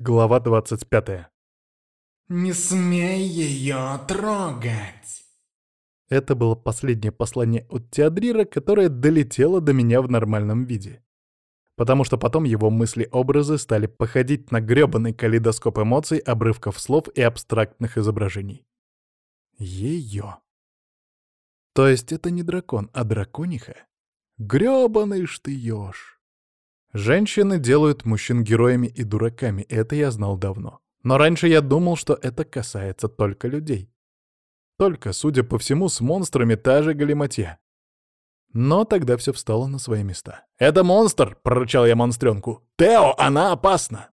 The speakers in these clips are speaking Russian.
Глава 25. «Не смей ее трогать!» Это было последнее послание от Теодрира, которое долетело до меня в нормальном виде. Потому что потом его мысли-образы стали походить на грёбаный калейдоскоп эмоций, обрывков слов и абстрактных изображений. Ее. То есть это не дракон, а дракониха? Грёбаный ж ты ёж. Женщины делают мужчин героями и дураками, это я знал давно. Но раньше я думал, что это касается только людей. Только, судя по всему, с монстрами та же галиматья. Но тогда все встало на свои места. «Это монстр!» — прорычал я монстренку. «Тео, она опасна!»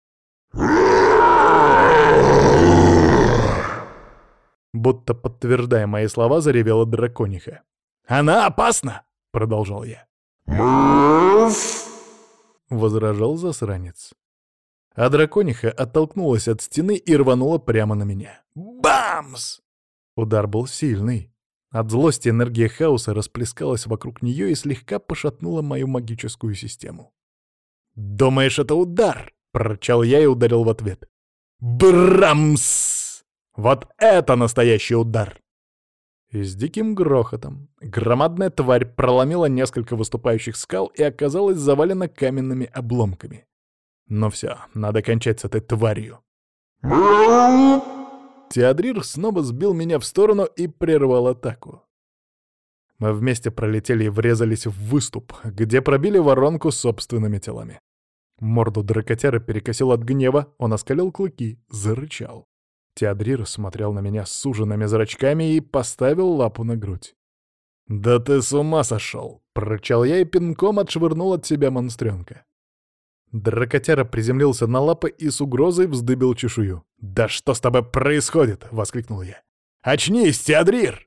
Будто подтверждая мои слова, заревела дракониха. «Она опасна!» — продолжал я. Возражал засранец. А дракониха оттолкнулась от стены и рванула прямо на меня. Бамс! Удар был сильный. От злости энергия хаоса расплескалась вокруг нее и слегка пошатнула мою магическую систему. «Думаешь, это удар?» — прорычал я и ударил в ответ. Брамс! Вот это настоящий удар! И с диким грохотом громадная тварь проломила несколько выступающих скал и оказалась завалена каменными обломками. Но все, надо кончать с этой тварью. Теодрир снова сбил меня в сторону и прервал атаку. Мы вместе пролетели и врезались в выступ, где пробили воронку собственными телами. Морду дракотяра перекосил от гнева, он оскалил клыки, зарычал. Теодрир смотрел на меня с суженными зрачками и поставил лапу на грудь. «Да ты с ума сошел!» — прорычал я и пинком отшвырнул от себя монстренка. Дракотяра приземлился на лапы и с угрозой вздыбил чешую. «Да что с тобой происходит?» — воскликнул я. «Очнись, Теодрир!»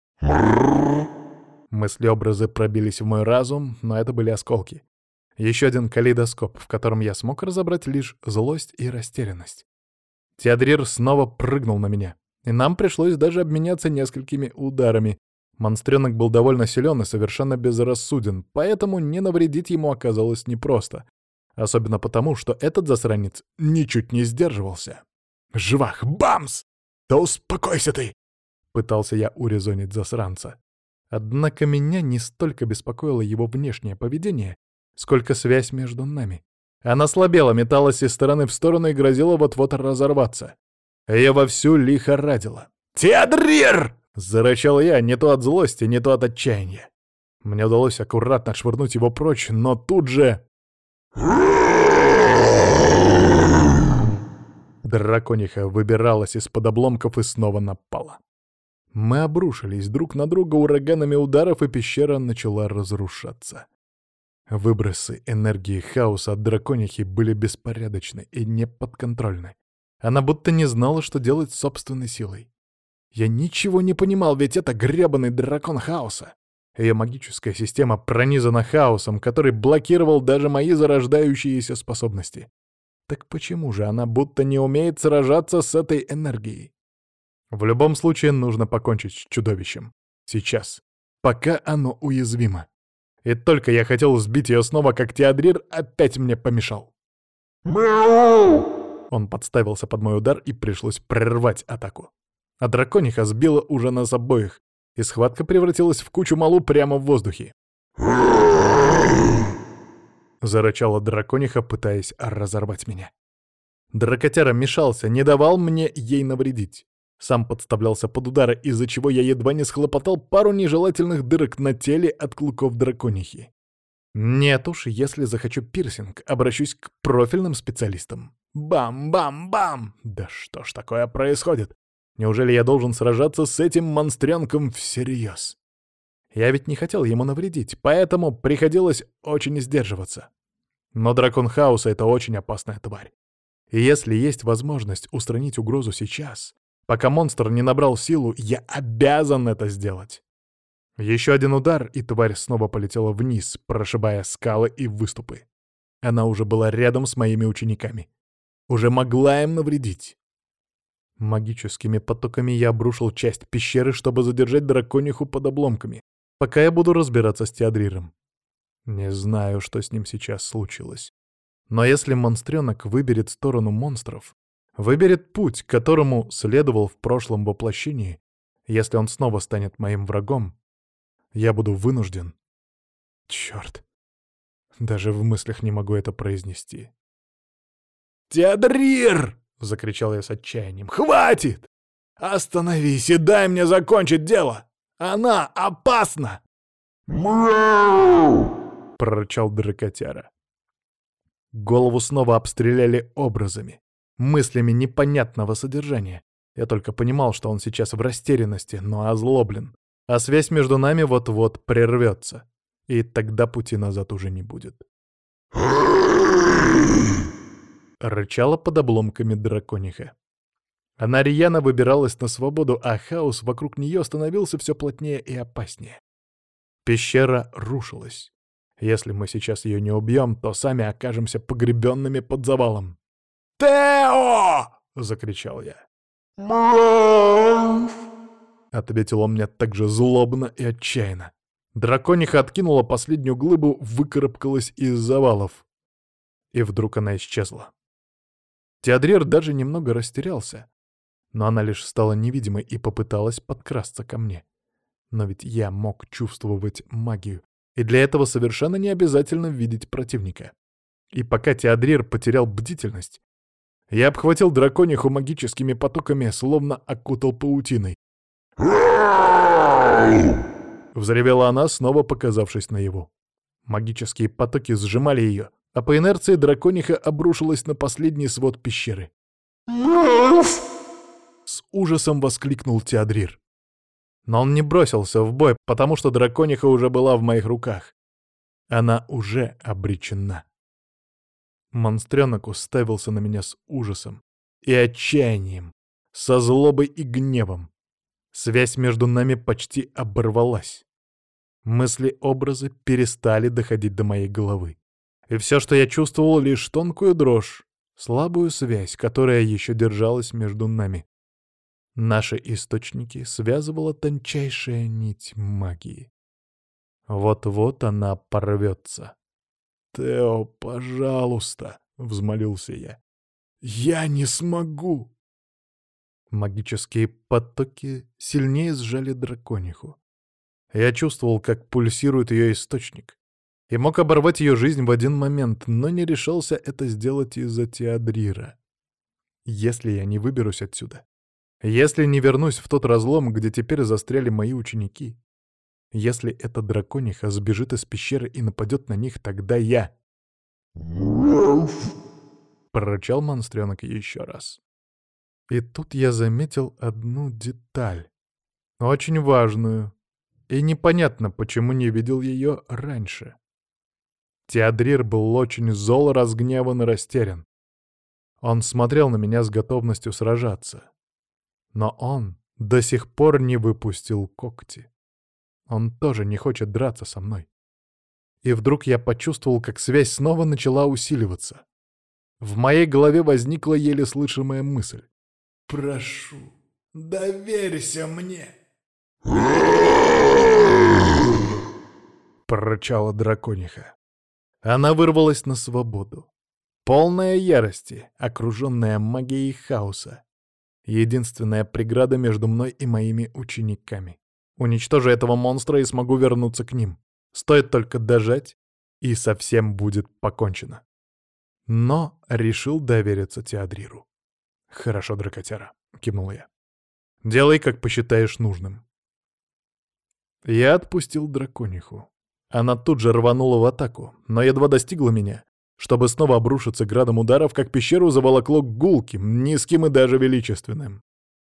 Мыслеобразы пробились в мой разум, но это были осколки. Еще один калейдоскоп, в котором я смог разобрать лишь злость и растерянность. Теодрир снова прыгнул на меня, и нам пришлось даже обменяться несколькими ударами. Монстренок был довольно силен и совершенно безрассуден, поэтому не навредить ему оказалось непросто. Особенно потому, что этот засранец ничуть не сдерживался. «Живах! Бамс! Да успокойся ты!» Пытался я урезонить засранца. Однако меня не столько беспокоило его внешнее поведение, сколько связь между нами. Она слабела, металась из стороны в сторону и грозила вот-вот разорваться. Я вовсю лихорадила. «Теодрир!» — зарычал я, не то от злости, не то от отчаяния. Мне удалось аккуратно отшвырнуть его прочь, но тут же... Дракониха выбиралась из-под обломков и снова напала. Мы обрушились друг на друга ураганами ударов, и пещера начала разрушаться. Выбросы энергии хаоса от драконихи были беспорядочны и неподконтрольны. Она будто не знала, что делать с собственной силой. Я ничего не понимал, ведь это гребаный дракон хаоса. Ее магическая система пронизана хаосом, который блокировал даже мои зарождающиеся способности. Так почему же она будто не умеет сражаться с этой энергией? В любом случае нужно покончить с чудовищем. Сейчас. Пока оно уязвимо. И только я хотел сбить ее снова, как Теодрир опять мне помешал. Он подставился под мой удар, и пришлось прервать атаку. А дракониха сбила уже нас обоих, и схватка превратилась в кучу малу прямо в воздухе. Зарычала дракониха, пытаясь разорвать меня. Дракотяра мешался, не давал мне ей навредить. Сам подставлялся под удары, из-за чего я едва не схлопотал пару нежелательных дырок на теле от клыков драконихи. Нет уж, если захочу пирсинг, обращусь к профильным специалистам. Бам-бам-бам! Да что ж такое происходит? Неужели я должен сражаться с этим монстренком всерьез? Я ведь не хотел ему навредить, поэтому приходилось очень сдерживаться. Но дракон хаоса — это очень опасная тварь. И если есть возможность устранить угрозу сейчас, пока монстр не набрал силу, я обязан это сделать. Еще один удар, и тварь снова полетела вниз, прошибая скалы и выступы. Она уже была рядом с моими учениками. Уже могла им навредить. Магическими потоками я обрушил часть пещеры, чтобы задержать дракониху под обломками, пока я буду разбираться с Теодриром. Не знаю, что с ним сейчас случилось. Но если монстренок выберет сторону монстров, выберет путь, к которому следовал в прошлом воплощении, если он снова станет моим врагом, я буду вынужден... Чёрт, даже в мыслях не могу это произнести. «Теодрир!» — закричал я с отчаянием. «Хватит! Остановись и дай мне закончить дело! Она опасна!» «Мяу!» — прорычал дракотяра. Голову снова обстреляли образами, мыслями непонятного содержания. Я только понимал, что он сейчас в растерянности, но озлоблен, а связь между нами вот-вот прервется, и тогда пути назад уже не будет. Рычала под обломками дракониха. Она рьяно выбиралась на свободу, а хаос вокруг нее становился все плотнее и опаснее. Пещера рушилась. Если мы сейчас ее не убьем, то сами окажемся погребенными под завалом. «Тео!» — закричал я. Ответил он мне так же злобно и отчаянно. Дракониха откинула последнюю глыбу, выкарабкалась из завалов. И вдруг она исчезла. Теодрир даже немного растерялся, но она лишь стала невидимой и попыталась подкрасться ко мне. Но ведь я мог чувствовать магию, и для этого совершенно не обязательно видеть противника. И пока Теодрир потерял бдительность, я обхватил дракониху магическими потоками, словно окутал паутиной. Взревела она, снова показавшись наяву. Магические потоки сжимали ее, а по инерции дракониха обрушилась на последний свод пещеры. С ужасом воскликнул Теодрир. Но он не бросился в бой, потому что дракониха уже была в моих руках. Она уже обречена. Монстренок уставился на меня с ужасом и отчаянием, со злобой и гневом. Связь между нами почти оборвалась. Мысли-образы перестали доходить до моей головы. И все, что я чувствовал, лишь тонкую дрожь, слабую связь, которая еще держалась между нами. Наши источники связывала тончайшая нить магии. Вот-вот она порвется. «Тео, пожалуйста!» — взмолился я. «Я не смогу!» Магические потоки сильнее сжали дракониху. Я чувствовал, как пульсирует ее источник, и мог оборвать ее жизнь в один момент, но не решался это сделать из-за Теодрира. Если я не выберусь отсюда, если не вернусь в тот разлом, где теперь застряли мои ученики, если эта дракониха сбежит из пещеры и нападет на них, тогда я... Прорычал монстренок еще раз. И тут я заметил одну деталь, очень важную, и непонятно, почему не видел ее раньше. Теодрир был очень зол, разгневан и растерян. Он смотрел на меня с готовностью сражаться. Но он до сих пор не выпустил когти. Он тоже не хочет драться со мной. И вдруг я почувствовал, как связь снова начала усиливаться. В моей голове возникла еле слышимая мысль. «Прошу, доверься мне!» Прорычала дракониха. Она вырвалась на свободу. Полная ярости, окруженная магией хаоса. Единственная преграда между мной и моими учениками. Уничтожу этого монстра и смогу вернуться к ним. Стоит только дожать, и совсем будет покончено. Но решил довериться Теодриру. «Хорошо, дракотяра», — кивнул я. «Делай, как посчитаешь нужным». Я отпустил дракониху. Она тут же рванула в атаку, но едва достигла меня, чтобы снова обрушиться градом ударов, как пещеру заволокло гулким, низким и даже величественным.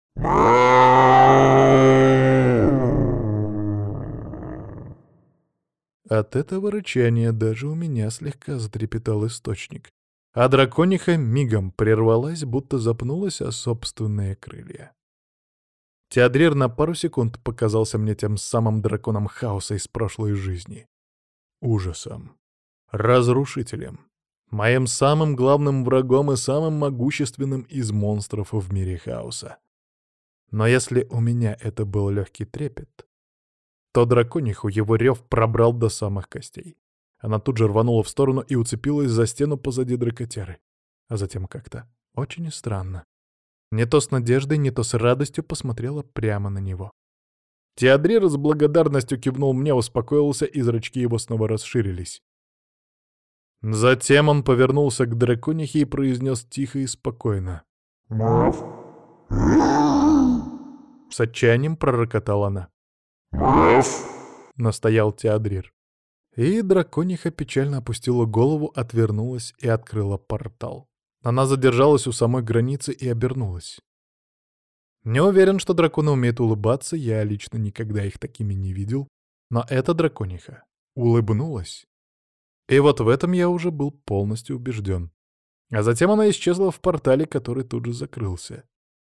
От этого рычания даже у меня слегка затрепетал источник, а дракониха мигом прервалась, будто запнулась о собственные крылья. Теодрир на пару секунд показался мне тем самым драконом хаоса из прошлой жизни. Ужасом. Разрушителем. Моим самым главным врагом и самым могущественным из монстров в мире хаоса. Но если у меня это был легкий трепет, то дракониху его рев пробрал до самых костей. Она тут же рванула в сторону и уцепилась за стену позади дракотеры. А затем как-то очень странно. Не то с надеждой, не то с радостью посмотрела прямо на него. Теодрир с благодарностью кивнул мне, успокоился, и зрачки его снова расширились. Затем он повернулся к драконихе и произнес тихо и спокойно. «Мав?» С отчаянием пророкотала она. «Мав?» — настоял Теодрир. И дракониха печально опустила голову, отвернулась и открыла портал. Она задержалась у самой границы и обернулась. Не уверен, что драконы умеют улыбаться, я лично никогда их такими не видел, но эта дракониха улыбнулась. И вот в этом я уже был полностью убежден. А затем она исчезла в портале, который тут же закрылся.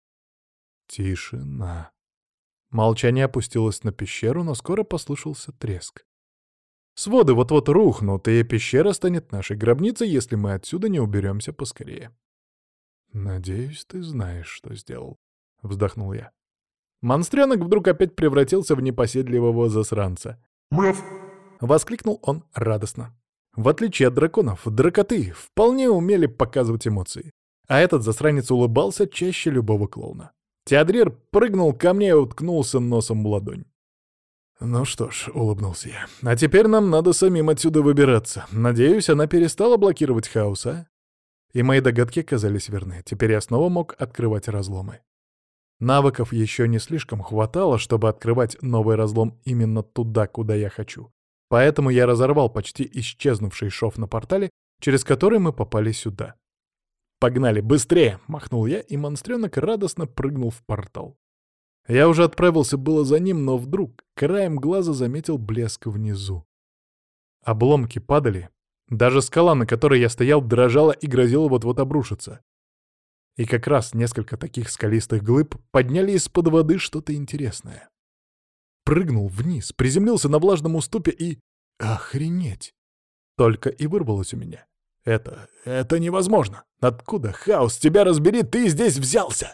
Тишина. Молчание опустилось на пещеру, но скоро послышался треск. Своды вот-вот рухнут, и пещера станет нашей гробницей, если мы отсюда не уберемся поскорее. «Надеюсь, ты знаешь, что сделал», — вздохнул я. Монстренок вдруг опять превратился в непоседливого засранца. «Мав?» — воскликнул он радостно. В отличие от драконов, дракоты вполне умели показывать эмоции, а этот засранец улыбался чаще любого клоуна. Теодрир прыгнул ко мне и уткнулся носом в ладонь. «Ну что ж», — улыбнулся я, — «а теперь нам надо самим отсюда выбираться. Надеюсь, она перестала блокировать хаос, а?» И мои догадки оказались верны. Теперь я снова мог открывать разломы. Навыков еще не слишком хватало, чтобы открывать новый разлом именно туда, куда я хочу. Поэтому я разорвал почти исчезнувший шов на портале, через который мы попали сюда. «Погнали, быстрее!» — махнул я, и монстренок радостно прыгнул в портал. Я уже отправился было за ним, но вдруг краем глаза заметил блеск внизу. Обломки падали. Даже скала, на которой я стоял, дрожала и грозила вот-вот обрушиться. И как раз несколько таких скалистых глыб подняли из-под воды что-то интересное. Прыгнул вниз, приземлился на влажном уступе и... Охренеть! Только и вырвалось у меня. Это невозможно! Откуда, хаос, тебя разбери, ты здесь взялся?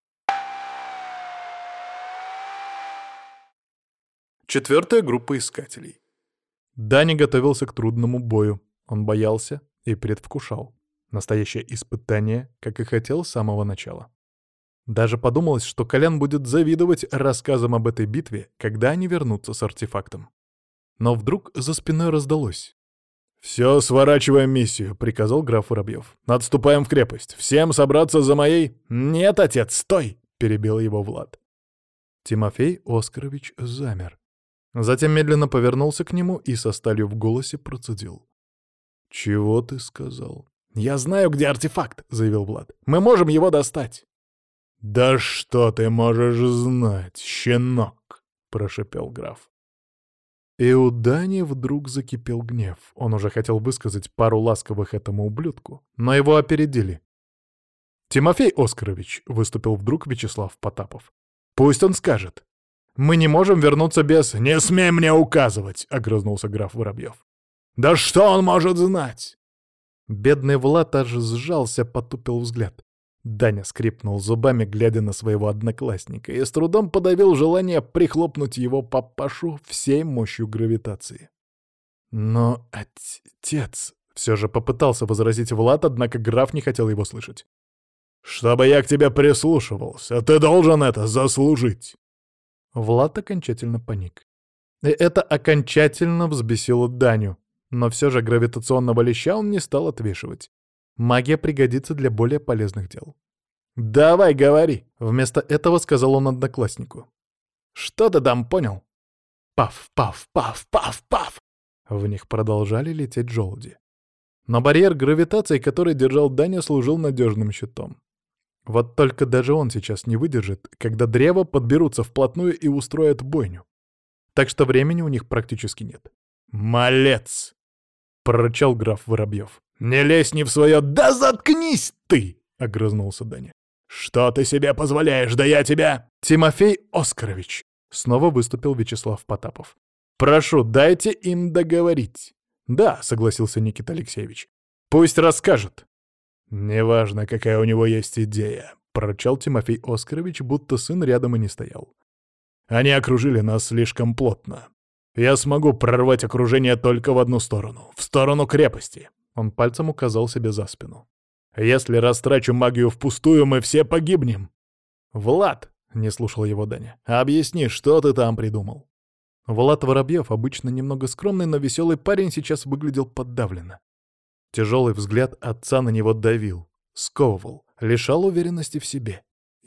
Четвертая группа искателей. Даня готовился к трудному бою. Он боялся и предвкушал. Настоящее испытание, как и хотел с самого начала. Даже подумалось, что Колян будет завидовать рассказам об этой битве, когда они вернутся с артефактом. Но вдруг за спиной раздалось. «Все, сворачиваем миссию», — приказал граф Воробьев. «Отступаем в крепость. Всем собраться за моей...» «Нет, отец, стой!» — перебил его Влад. Тимофей Оскарович замер. Затем медленно повернулся к нему и со сталью в голосе процедил. «Чего ты сказал?» «Я знаю, где артефакт», — заявил Влад. «Мы можем его достать». «Да что ты можешь знать, щенок?» — прошипел граф. И у Дани вдруг закипел гнев. Он уже хотел высказать пару ласковых этому ублюдку, но его опередили. «Тимофей Оскарович», — выступил вдруг Вячеслав Потапов. «Пусть он скажет. Мы не можем вернуться без...» «Не смей мне указывать!» — огрызнулся граф Воробьев. «Да что он может знать?» Бедный Влад аж сжался, потупил взгляд. Даня скрипнул зубами, глядя на своего одноклассника, и с трудом подавил желание прихлопнуть его папашу всей мощью гравитации. «Но, отец...» — все же попытался возразить Влад, однако граф не хотел его слышать. «Чтобы я к тебе прислушивался, ты должен это заслужить!» Влад окончательно паник. И это окончательно взбесило Даню, но все же гравитационного леща он не стал отвешивать. Магия пригодится для более полезных дел. «Давай, говори!» — вместо этого сказал он однокласснику. «Что ты там понял?» Паф, паф, паф, паф, паф! В них продолжали лететь желуди. Но барьер гравитации, который держал Даня, служил надежным щитом. Вот только даже он сейчас не выдержит, когда древа подберутся вплотную и устроят бойню. Так что времени у них практически нет. «Малец!» — прорычал граф Воробьев. «Не лезь не в свое... Да заткнись ты!» — огрызнулся Даня. «Что ты себе позволяешь? Да я тебя...» «Тимофей Оскарович!» — снова выступил Вячеслав Потапов. «Прошу, дайте им договорить». «Да», — согласился Никита Алексеевич. «Пусть расскажет». «Неважно, какая у него есть идея», — прорычал Тимофей Оскарович, будто сын рядом и не стоял. «Они окружили нас слишком плотно. Я смогу прорвать окружение только в одну сторону, в сторону крепости. Он пальцем указал себе за спину. Если растрачу магию впустую, мы все погибнем. Влад, не слушал его Даня, объясни, что ты там придумал? Влад Воробьев, обычно немного скромный, но веселый парень, сейчас выглядел подавленно. Тяжелый взгляд отца на него давил, сковывал, лишал уверенности в себе.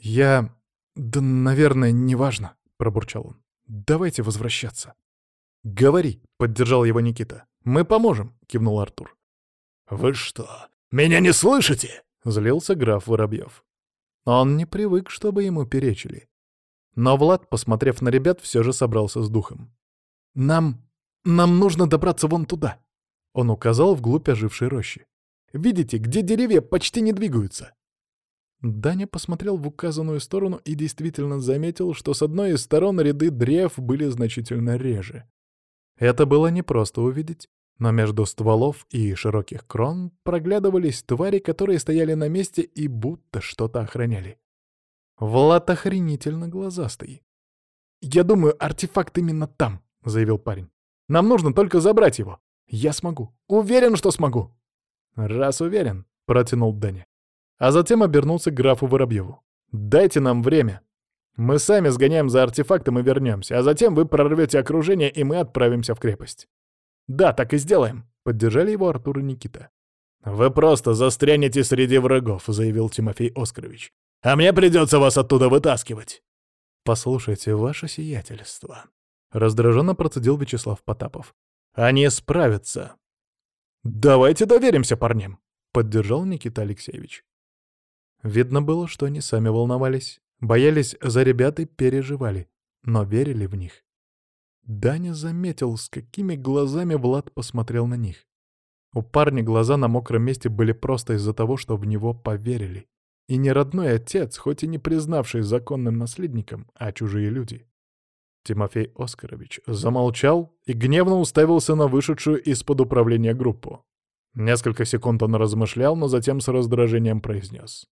Да, наверное, неважно, пробурчал он. Давайте возвращаться. «Говори», — поддержал его Никита. «Мы поможем», — кивнул Артур. «Вы что, меня не слышите?» — злился граф Воробьев. Он не привык, чтобы ему перечили. Но Влад, посмотрев на ребят, все же собрался с духом. «Нам нужно добраться вон туда», — он указал вглубь ожившей рощи. «Видите, где деревья почти не двигаются?» Даня посмотрел в указанную сторону и действительно заметил, что с одной из сторон ряды древ были значительно реже. Это было непросто увидеть, но между стволов и широких крон проглядывались твари, которые стояли на месте и будто что-то охраняли. Влад охренительно глазастый. «Я думаю, артефакт именно там», — заявил парень. «Нам нужно только забрать его. Я смогу. Уверен, что смогу». «Раз уверен», — протянул Даня. А затем обернулся к графу Воробьеву. «Дайте нам время. Мы сами сгоняем за артефактом и вернемся, а затем вы прорвете окружение, и мы отправимся в крепость». «Да, так и сделаем», — поддержали его Артур и Никита. «Вы просто застрянете среди врагов», — заявил Тимофей Оскарович. «А мне придется вас оттуда вытаскивать». «Послушайте, ваше сиятельство», — раздраженно процедил Вячеслав Потапов. «Они справятся». «Давайте доверимся парням», — поддержал Никита Алексеевич. Видно было, что они сами волновались, боялись за ребят и переживали, но верили в них. Даня заметил, с какими глазами Влад посмотрел на них. У парня глаза на мокром месте были просто из-за того, что в него поверили. И не родной отец, хоть и не признавший законным наследником, а чужие люди. Тимофей Оскарович замолчал и гневно уставился на вышедшую из-под управления группу. Несколько секунд он размышлял, но затем с раздражением произнес.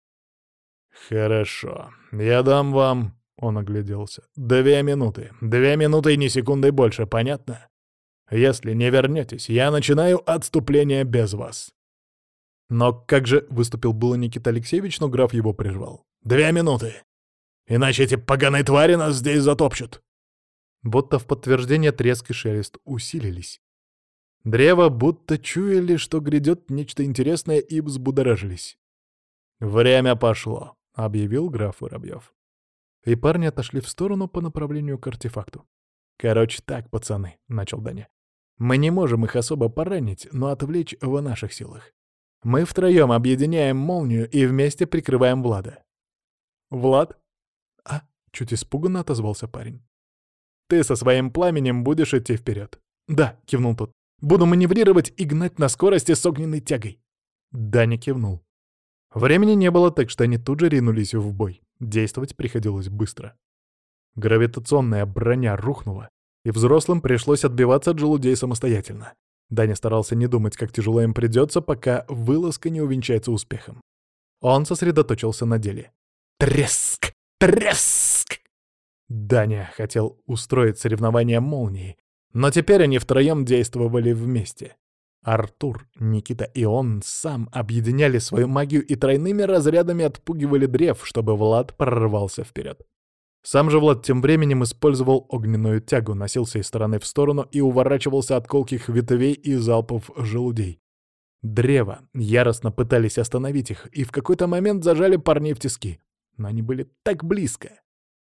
«Хорошо, я дам вам...» — он огляделся. 2 минуты. 2 минуты и ни секунды больше, понятно? Если не вернетесь, я начинаю отступление без вас». «Но как же...» — выступил было Никита Алексеевич, но граф его прервал. 2 минуты! Иначе эти поганые твари нас здесь затопчут!» Будто в подтверждение треск и шелест усилились. Древа будто чуяли, что грядет нечто интересное, и взбудоражились. «Время пошло», — объявил граф Воробьев. И парни отошли в сторону по направлению к артефакту. «Короче так, пацаны», — начал Даня. «Мы не можем их особо поранить, но отвлечь в наших силах. Мы втроем объединяем молнию и вместе прикрываем Влада». «Влад?» «А?» — чуть испуганно отозвался парень. «Ты со своим пламенем будешь идти вперед». «Да», — кивнул тот. «Буду маневрировать и гнать на скорости с огненной тягой». Даня кивнул. Времени не было, так что они тут же ринулись в бой. Действовать приходилось быстро. Гравитационная броня рухнула, и взрослым пришлось отбиваться от желудей самостоятельно. Даня старался не думать, как тяжело им придется, пока вылазка не увенчается успехом. Он сосредоточился на деле. Треск! Треск! Даня хотел устроить соревнование молнии, но теперь они втроем действовали вместе. Артур, Никита и он сам объединяли свою магию и тройными разрядами отпугивали древ, чтобы Влад прорвался вперед. Сам же Влад тем временем использовал огненную тягу, носился из стороны в сторону и уворачивался от колких ветвей и залпов желудей. Древа яростно пытались остановить их и в какой-то момент зажали парней в тиски. Но они были так близко.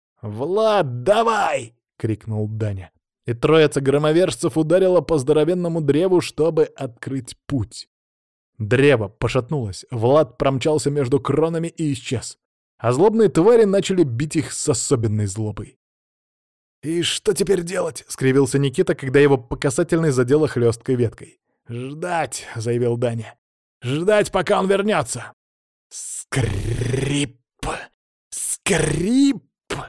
«Влад, давай!» — крикнул Даня. И троица громовержцев ударила по здоровенному древу, чтобы открыть путь. Древо пошатнулось, Влад промчался между кронами и исчез. А злобные твари начали бить их с особенной злобой. «И что теперь делать?» — скривился Никита, когда его по касательной задело хлесткой веткой. «Ждать», — заявил Даня. «Ждать, пока он вернется». Скрип! Скрип!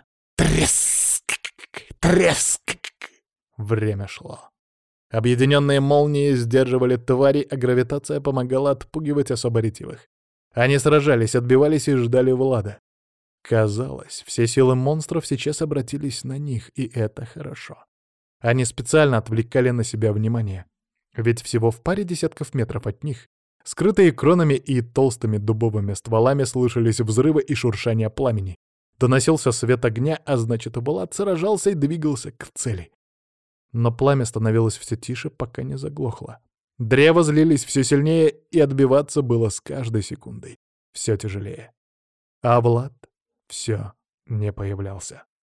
Треск! Треск! Время шло. Объединенные молнии сдерживали твари, а гравитация помогала отпугивать особо ретивых. Они сражались, отбивались и ждали Влада. Казалось, все силы монстров сейчас обратились на них, и это хорошо. Они специально отвлекали на себя внимание. Ведь всего в паре десятков метров от них, скрытые кронами и толстыми дубовыми стволами, слышались взрывы и шуршание пламени. Доносился свет огня, а значит, Булат сражался и двигался к цели. Но пламя становилось все тише, пока не заглохло. Древа злились все сильнее, и отбиваться было с каждой секундой все тяжелее. А Влад все не появлялся.